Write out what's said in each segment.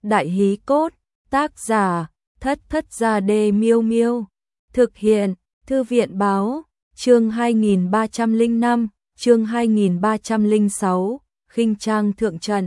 Đại hí cốt, tác giả, Thất Thất Gia Đê Miêu Miêu. Thực hiện, Thư viện báo, chương 2305, chương 2306, khinh trang thượng trận.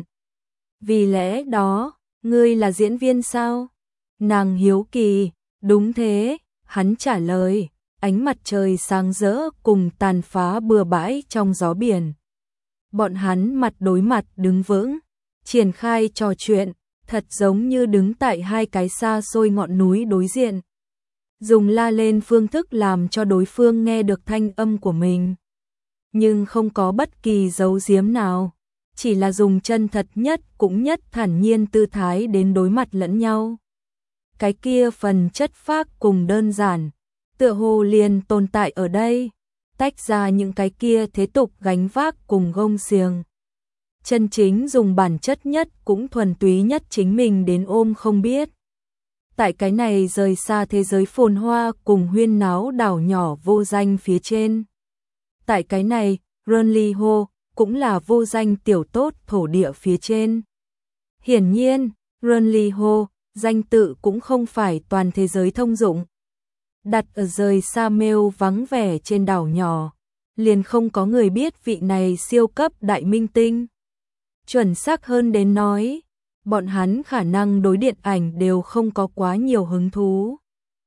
Vì lẽ đó, ngươi là diễn viên sao? Nàng hiếu kỳ, đúng thế, hắn trả lời, ánh mặt trời sáng rỡ cùng tàn phá bừa bãi trong gió biển. Bọn hắn mặt đối mặt đứng vững, triển khai trò chuyện, thật giống như đứng tại hai cái xa xôi ngọn núi đối diện. Dùng la lên phương thức làm cho đối phương nghe được thanh âm của mình. Nhưng không có bất kỳ giấu giếm nào, chỉ là dùng chân thật nhất cũng nhất thản nhiên tư thái đến đối mặt lẫn nhau. Cái kia phần chất phác cùng đơn giản, tựa hồ liền tồn tại ở đây, tách ra những cái kia thế tục gánh vác cùng gông xiềng. Chân chính dùng bản chất nhất cũng thuần túy nhất chính mình đến ôm không biết. Tại cái này rời xa thế giới phồn hoa cùng huyên náo đảo nhỏ vô danh phía trên. Tại cái này, Runliho cũng là vô danh tiểu tốt thổ địa phía trên. Hiển nhiên, Runliho, danh tự cũng không phải toàn thế giới thông dụng. Đặt ở rời xa mêu vắng vẻ trên đảo nhỏ, liền không có người biết vị này siêu cấp đại minh tinh. Chuẩn xác hơn đến nói, bọn hắn khả năng đối điện ảnh đều không có quá nhiều hứng thú.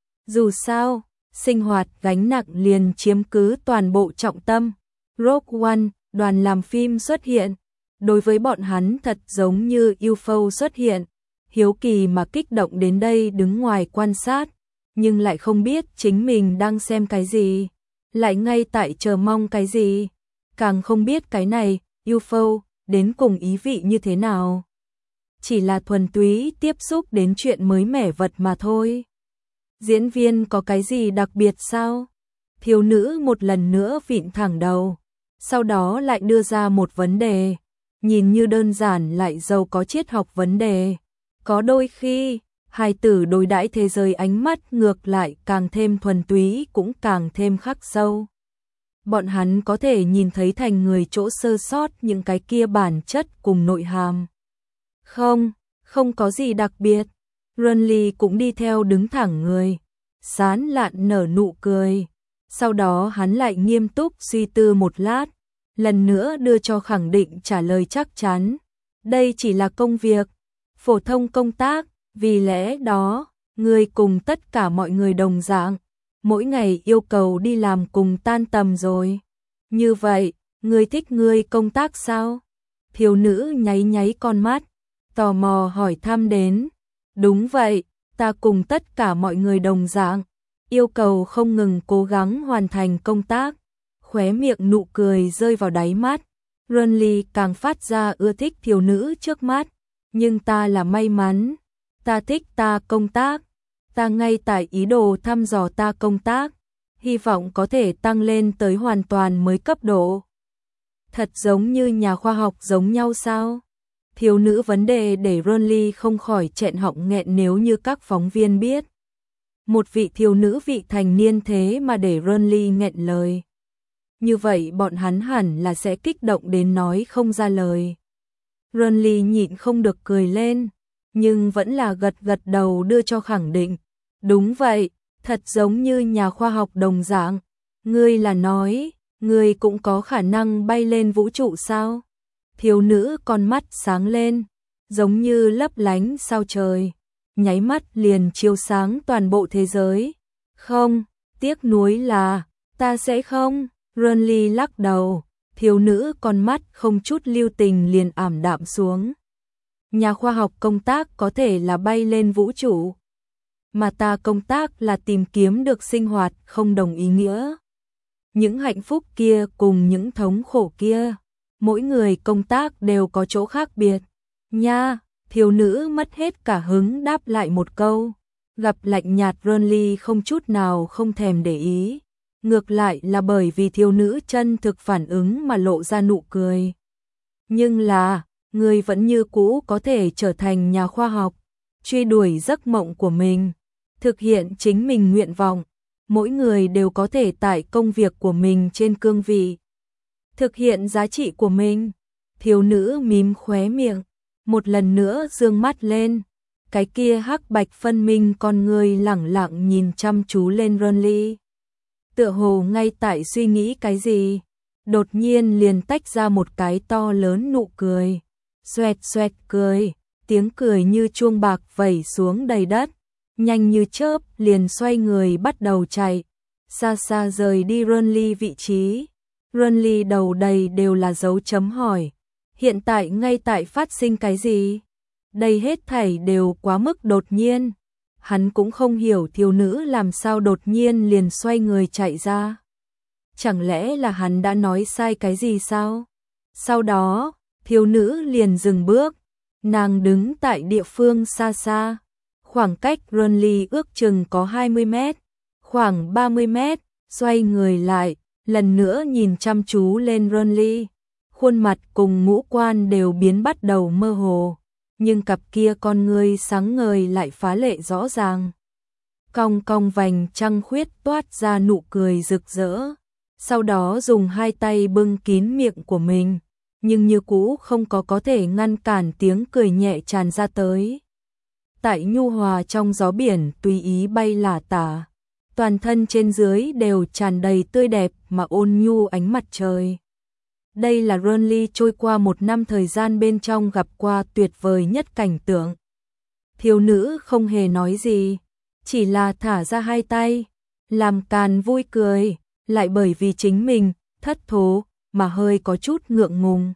Dù sao, sinh hoạt gánh nặng liền chiếm cứ toàn bộ trọng tâm. Rogue One, đoàn làm phim xuất hiện, đối với bọn hắn thật giống như UFO xuất hiện, hiếu kỳ mà kích động đến đây đứng ngoài quan sát, nhưng lại không biết chính mình đang xem cái gì, lại ngay tại chờ mong cái gì, càng không biết cái này, UFO, đến cùng ý vị như thế nào. Chỉ là thuần túy tiếp xúc đến chuyện mới mẻ vật mà thôi. Diễn viên có cái gì đặc biệt sao? Thiếu nữ một lần nữa vịn thẳng đầu, sau đó lại đưa ra một vấn đề, nhìn như đơn giản lại giàu có triết học vấn đề. Có đôi khi, hài tử đối đãi thế giới ánh mắt ngược lại càng thêm thuần túy cũng càng thêm khắc sâu. Bọn hắn có thể nhìn thấy thành người chỗ sơ sót những cái kia bản chất cùng nội hàm. Không có gì đặc biệt. Runly cũng đi theo đứng thẳng người, sán lạn nở nụ cười. Sau đó hắn lại nghiêm túc suy tư một lát, lần nữa đưa cho khẳng định trả lời chắc chắn. Đây chỉ là công việc, phổ thông công tác, vì lẽ đó, ngươi cùng tất cả mọi người đồng dạng, mỗi ngày yêu cầu đi làm cùng tan tầm rồi. Như vậy, ngươi thích ngươi công tác sao? Thiếu nữ nháy nháy con mắt, tò mò hỏi thăm đến. Đúng vậy, ta cùng tất cả mọi người đồng dạng, yêu cầu không ngừng cố gắng hoàn thành công tác. Khóe miệng nụ cười rơi vào đáy mắt. Runly càng phát ra ưa thích thiếu nữ trước mắt. Nhưng ta là may mắn, ta thích ta công tác, ta ngay tại ý đồ thăm dò ta công tác, hy vọng có thể tăng lên tới hoàn toàn mới cấp độ. Thật giống như nhà khoa học giống nhau sao? Thiếu nữ vấn đề để Runly không khỏi nghẹn họng nghẹn nếu như các phóng viên biết. Một vị thiếu nữ vị thành niên thế mà để Runly nghẹn lời. Như vậy bọn hắn hẳn là sẽ kích động đến nói không ra lời. Runly nhịn không được cười lên, nhưng vẫn là gật gật đầu đưa cho khẳng định. Đúng vậy, thật giống như nhà khoa học đồng dạng. Ngươi là nói, ngươi cũng có khả năng bay lên vũ trụ sao? Thiếu nữ con mắt sáng lên, giống như lấp lánh sao trời, nháy mắt liền chiếu sáng toàn bộ thế giới. Không, tiếc nuối là, ta sẽ không. Runly lắc đầu. Thiếu nữ con mắt không chút lưu tình liền ảm đạm xuống. Nhà khoa học công tác có thể là bay lên vũ trụ, mà ta công tác là tìm kiếm được sinh hoạt không đồng ý nghĩa. Những hạnh phúc kia cùng những thống khổ kia, mỗi người công tác đều có chỗ khác biệt. Nha, thiếu nữ mất hết cả hứng đáp lại một câu, gặp lạnh nhạt Runly không chút nào không thèm để ý. Ngược lại là bởi vì thiếu nữ chân thực phản ứng mà lộ ra nụ cười. Nhưng là, người vẫn như cũ có thể trở thành nhà khoa học, truy đuổi giấc mộng của mình, thực hiện chính mình nguyện vọng. Mỗi người đều có thể tại công việc của mình trên cương vị, thực hiện giá trị của mình. Thiếu nữ mím khóe miệng, một lần nữa dương mắt lên, cái kia hắc bạch phân minh con người lẳng lặng nhìn chăm chú lên Ronly. Tựa hồ ngay tại suy nghĩ cái gì, đột nhiên liền tách ra một cái to lớn nụ cười. Xoẹt xoẹt cười, tiếng cười như chuông bạc vẩy xuống đầy đất, nhanh như chớp liền xoay người bắt đầu chạy, xa xa rời đi Ronly vị trí. Ronly đầu đầy đều là dấu chấm hỏi, hiện tại ngay tại phát sinh cái gì? Đây hết thảy đều quá mức đột nhiên. Hắn cũng không hiểu thiếu nữ làm sao đột nhiên liền xoay người chạy ra. Chẳng lẽ là hắn đã nói sai cái gì sao? Sau đó, thiếu nữ liền dừng bước, nàng đứng tại địa phương xa xa, khoảng cách Ronly ước chừng có 20 mét, khoảng 30 mét, xoay người lại, lần nữa nhìn chăm chú lên Ronly. Khuôn mặt cùng ngũ quan đều biến bắt đầu mơ hồ, nhưng cặp kia con ngươi sáng ngời lại phá lệ rõ ràng. Cong cong vành trăng khuyết toát ra nụ cười rực rỡ, sau đó dùng hai tay bưng kín miệng của mình, nhưng như cũ không có thể ngăn cản tiếng cười nhẹ tràn ra tới. Tại nhu hòa trong gió biển tùy ý bay lả tả, toàn thân trên dưới đều tràn đầy tươi đẹp mà ôn nhu ánh mặt trời. Đây là Ronly trôi qua một năm thời gian bên trong gặp qua tuyệt vời nhất cảnh tượng. Thiếu nữ không hề nói gì, chỉ là thả ra hai tay, làm càn vui cười, lại bởi vì chính mình thất thố mà hơi có chút ngượng ngùng.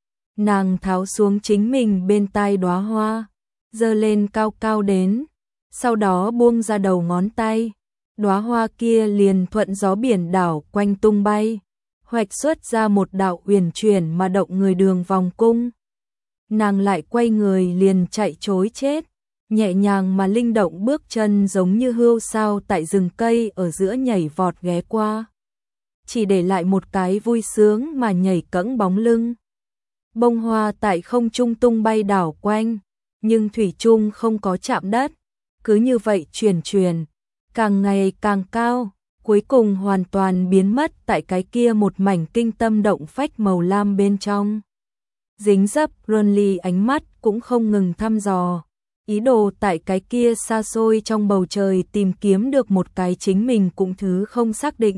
Nàng tháo xuống chính mình bên tai đóa hoa, giơ lên cao cao đến, sau đó buông ra đầu ngón tay, đóa hoa kia liền thuận gió biển đảo quanh tung bay, hoạch xuất ra một đạo uyển chuyển mà động người đường vòng cung. Nàng lại quay người liền chạy trối chết, nhẹ nhàng mà linh động bước chân giống như hươu sao tại rừng cây ở giữa nhảy vọt ghé qua, chỉ để lại một cái vui sướng mà nhảy cẫng bóng lưng. Bông hoa tại không trung tung bay đảo quanh, nhưng thủy chung không có chạm đất, cứ như vậy chuyển, càng ngày càng cao, cuối cùng hoàn toàn biến mất tại cái kia một mảnh kinh tâm động phách màu lam bên trong. Dính dấp Ronly ánh mắt cũng không ngừng thăm dò, ý đồ tại cái kia xa xôi trong bầu trời tìm kiếm được một cái chính mình cũng thứ không xác định.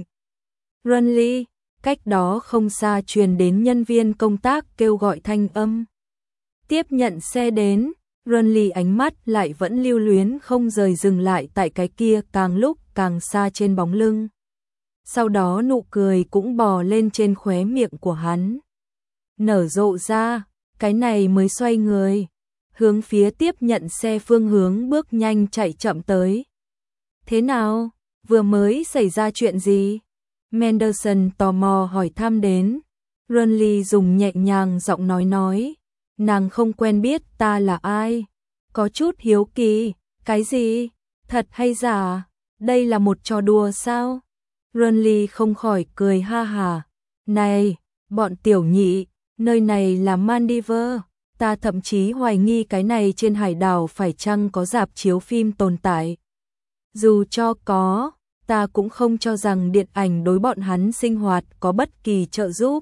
Ronly, cách đó không xa truyền đến nhân viên công tác kêu gọi thanh âm. Tiếp nhận xe đến, Ronly ánh mắt lại vẫn lưu luyến không rời dừng lại tại cái kia càng lúc càng xa trên bóng lưng. Sau đó nụ cười cũng bò lên trên khóe miệng của hắn, nở rộ ra, cái này mới xoay người, hướng phía tiếp nhận xe phương hướng bước nhanh chạy chậm tới. Thế nào? Vừa mới xảy ra chuyện gì? Manderson tò mò hỏi thăm đến. Ronly dùng nhẹ nhàng giọng nói, nàng không quen biết ta là ai. Có chút hiếu kỳ, cái gì? Thật hay giả? Đây là một trò đùa sao? Ronly không khỏi cười ha hà. Này, bọn tiểu nhị, nơi này là Maldives, ta thậm chí hoài nghi cái này trên hải đảo phải chăng có rạp chiếu phim tồn tại. Dù cho có, ta cũng không cho rằng điện ảnh đối bọn hắn sinh hoạt có bất kỳ trợ giúp.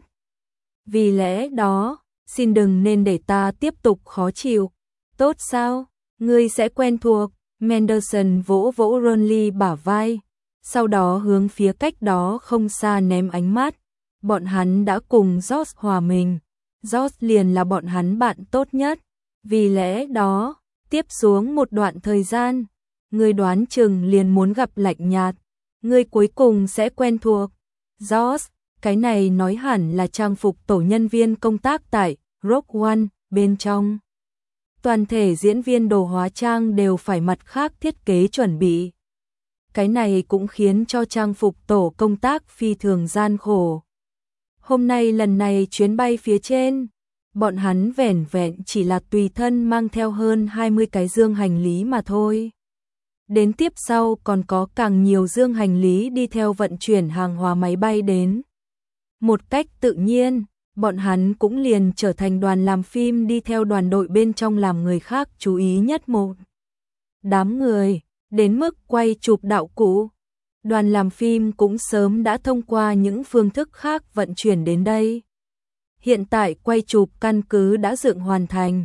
Vì lẽ đó, xin đừng nên để ta tiếp tục khó chịu. Tốt sao? Ngươi sẽ quen thuộc. Manderson vỗ vỗ Ronly bả vai, sau đó hướng phía cách đó không xa ném ánh mắt. Bọn hắn đã cùng George hòa mình, George liền là bọn hắn bạn tốt nhất. Vì lẽ đó, tiếp xuống một đoạn thời gian, ngươi đoán chừng liền muốn gặp lạnh nhạt, ngươi cuối cùng sẽ quen thuộc. George, cái này nói hẳn là trang phục tổ nhân viên công tác tại Rogue One bên trong. Toàn thể diễn viên đồ hóa trang đều phải mặt khác thiết kế chuẩn bị. Cái này cũng khiến cho trang phục tổ công tác phi thường gian khổ. Hôm nay lần này chuyến bay phía trên, bọn hắn vẻn vẹn chỉ là tùy thân mang theo hơn 20 cái dương hành lý mà thôi. Đến tiếp sau còn có càng nhiều dương hành lý đi theo vận chuyển hàng hóa máy bay đến. Một cách tự nhiên, bọn hắn cũng liền trở thành đoàn làm phim đi theo đoàn đội bên trong làm người khác chú ý nhất một đám người, đến mức quay chụp đạo cụ. Đoàn làm phim cũng sớm đã thông qua những phương thức khác vận chuyển đến đây. Hiện tại quay chụp căn cứ đã dựng hoàn thành,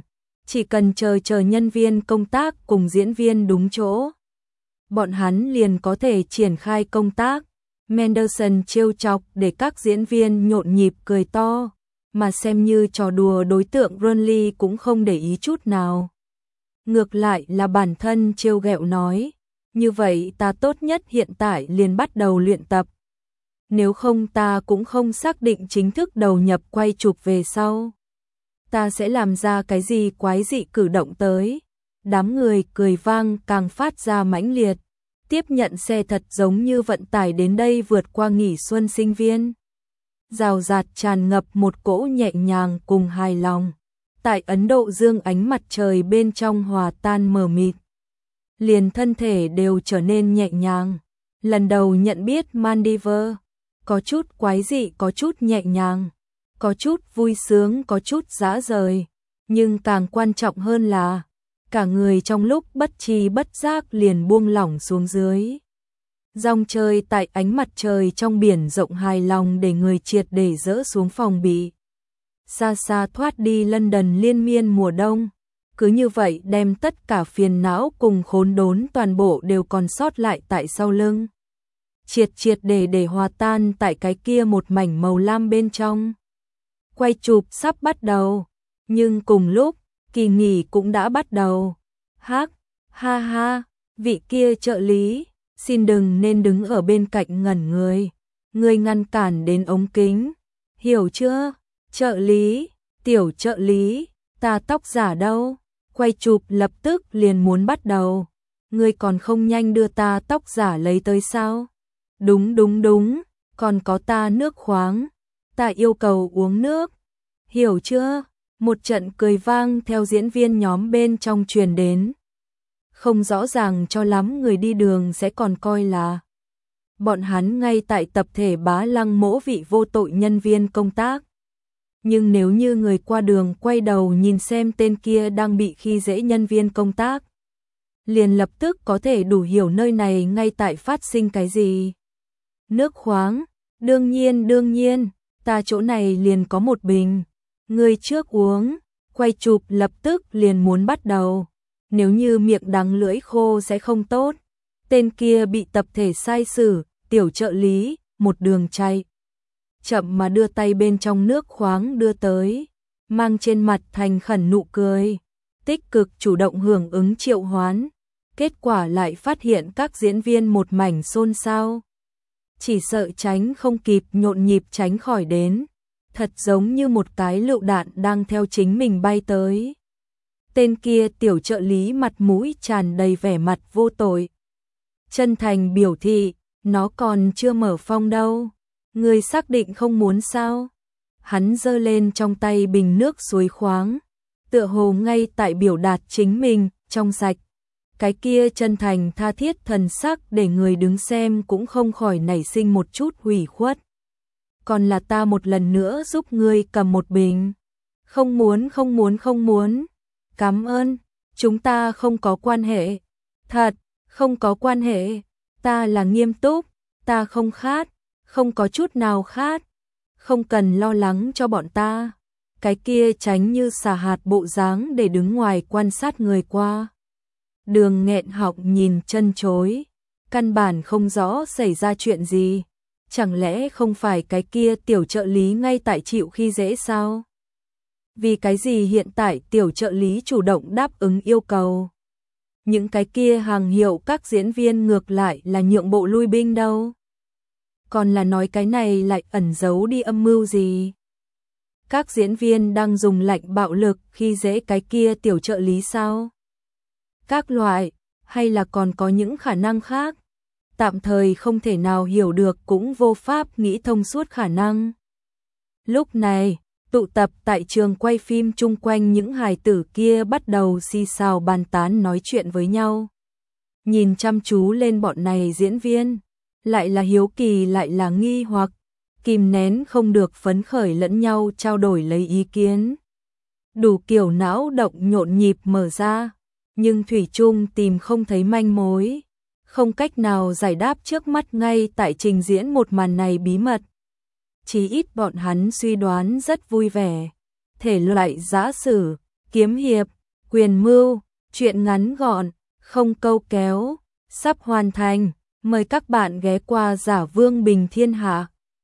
Chỉ cần chờ nhân viên công tác cùng diễn viên đúng chỗ, bọn hắn liền có thể triển khai công tác. Mendelssohn trêu chọc để các diễn viên nhộn nhịp cười to, mà xem như trò đùa đối tượng Ronly cũng không để ý chút nào. Ngược lại là bản thân trêu ghẹo nói, như vậy ta tốt nhất hiện tại liền bắt đầu luyện tập. Nếu không ta cũng không xác định chính thức đầu nhập quay chụp về sau. Ta sẽ làm ra cái gì quái dị cử động tới. Đám người cười vang càng phát ra mãnh liệt. Tiếp nhận xe thật giống như vận tải đến đây vượt qua nghỉ xuân sinh viên. Rào rạt tràn ngập một cỗ nhẹ nhàng cùng hài lòng. Tại Ấn Độ Dương ánh mặt trời bên trong hòa tan mờ mịt. Liền thân thể đều trở nên nhẹ nhàng. Lần đầu nhận biết Maldives, có chút quái dị, có chút nhẹ nhàng, có chút vui sướng, có chút dã rời. Nhưng càng quan trọng hơn là, cả người trong lúc bất tri bất giác liền buông lỏng xuống dưới. Dòng chơi tại ánh mặt trời trong biển rộng hài lòng để người triệt để dỡ xuống phòng bị. Xa xa thoát đi London liên miên mùa đông. Cứ như vậy đem tất cả phiền não cùng khốn đốn toàn bộ đều còn sót lại tại sau lưng. Triệt để hòa tan tại cái kia một mảnh màu lam bên trong. Quay chụp sắp bắt đầu, nhưng cùng lúc, kỳ nghỉ cũng đã bắt đầu. Ha ha, vị kia trợ lý, xin đừng nên đứng ở bên cạnh ngẩn người. Người ngăn cản đến ống kính, hiểu chưa? Trợ lý, tiểu trợ lý, ta tóc giả đâu? Quay chụp lập tức liền muốn bắt đầu. Ngươi còn không nhanh đưa ta tóc giả lấy tới sao? Đúng, còn có ta nước khoáng. Ta yêu cầu uống nước. Hiểu chưa? Một trận cười vang theo diễn viên nhóm bên trong truyền đến. Không rõ ràng cho lắm người đi đường sẽ còn coi là bọn hắn ngay tại tập thể bá lăng mỗ vị vô tội nhân viên công tác. Nhưng nếu như người qua đường quay đầu nhìn xem tên kia đang bị khi dễ nhân viên công tác, liền lập tức có thể đủ hiểu nơi này ngay tại phát sinh cái gì. Nước khoáng, đương nhiên, ta chỗ này liền có một bình. Người trước uống, quay chụp lập tức liền muốn bắt đầu. Nếu như miệng đắng lưỡi khô sẽ không tốt. Tên kia bị tập thể sai xử, tiểu trợ lý, một đường chạy. Chậm mà đưa tay bên trong nước khoáng đưa tới, mang trên mặt thành khẩn nụ cười, tích cực chủ động hưởng ứng triệu hoán. Kết quả lại phát hiện các diễn viên một mảnh xôn xao. Chỉ sợ tránh không kịp nhộn nhịp tránh khỏi đến. Thật giống như một cái lựu đạn đang theo chính mình bay tới. Tên kia tiểu trợ lý mặt mũi tràn đầy vẻ mặt vô tội. Chân thành biểu thị, nó còn chưa mở phong đâu. Người xác định không muốn sao? Hắn giơ lên trong tay bình nước suối khoáng, tựa hồ ngay tại biểu đạt chính mình, trong sạch. Cái kia chân thành tha thiết thần sắc để người đứng xem cũng không khỏi nảy sinh một chút hủy khuất. Còn là ta một lần nữa giúp ngươi cầm một bình. Không muốn. Cảm ơn, chúng ta không có quan hệ. Thật, không có quan hệ. Ta là nghiêm túc, ta không khát, không có chút nào khát. Không cần lo lắng cho bọn ta. Cái kia tránh như xà hạt bộ dáng để đứng ngoài quan sát người qua. Đường nghẹn họng nhìn chân chối, căn bản không rõ xảy ra chuyện gì. Chẳng lẽ không phải cái kia tiểu trợ lý ngay tại chịu khi dễ sao? Vì cái gì hiện tại tiểu trợ lý chủ động đáp ứng yêu cầu? Những cái kia hàng hiệu các diễn viên ngược lại là nhượng bộ lui binh đâu? Còn là nói cái này lại ẩn giấu đi âm mưu gì? Các diễn viên đang dùng lạnh bạo lực khi dễ cái kia tiểu trợ lý sao? Các loại, hay là còn có những khả năng khác? Tạm thời không thể nào hiểu được cũng vô pháp nghĩ thông suốt khả năng. Lúc này, tụ tập tại trường quay phim chung quanh những hài tử kia bắt đầu xì xào bàn tán nói chuyện với nhau. Nhìn chăm chú lên bọn này diễn viên, lại là hiếu kỳ lại là nghi hoặc, kìm nén không được phấn khởi lẫn nhau trao đổi lấy ý kiến. Đủ kiểu não động nhộn nhịp mở ra, nhưng thủy chung tìm không thấy manh mối. Không cách nào giải đáp trước mắt ngay tại trình diễn một màn này bí mật. Chí ít bọn hắn suy đoán rất vui vẻ. Thể loại giã sử, kiếm hiệp, Quyền mưu, chuyện ngắn gọn, không câu kéo, sắp hoàn thành. Mời các bạn ghé qua Giả Vương Bình Thiên Hạ.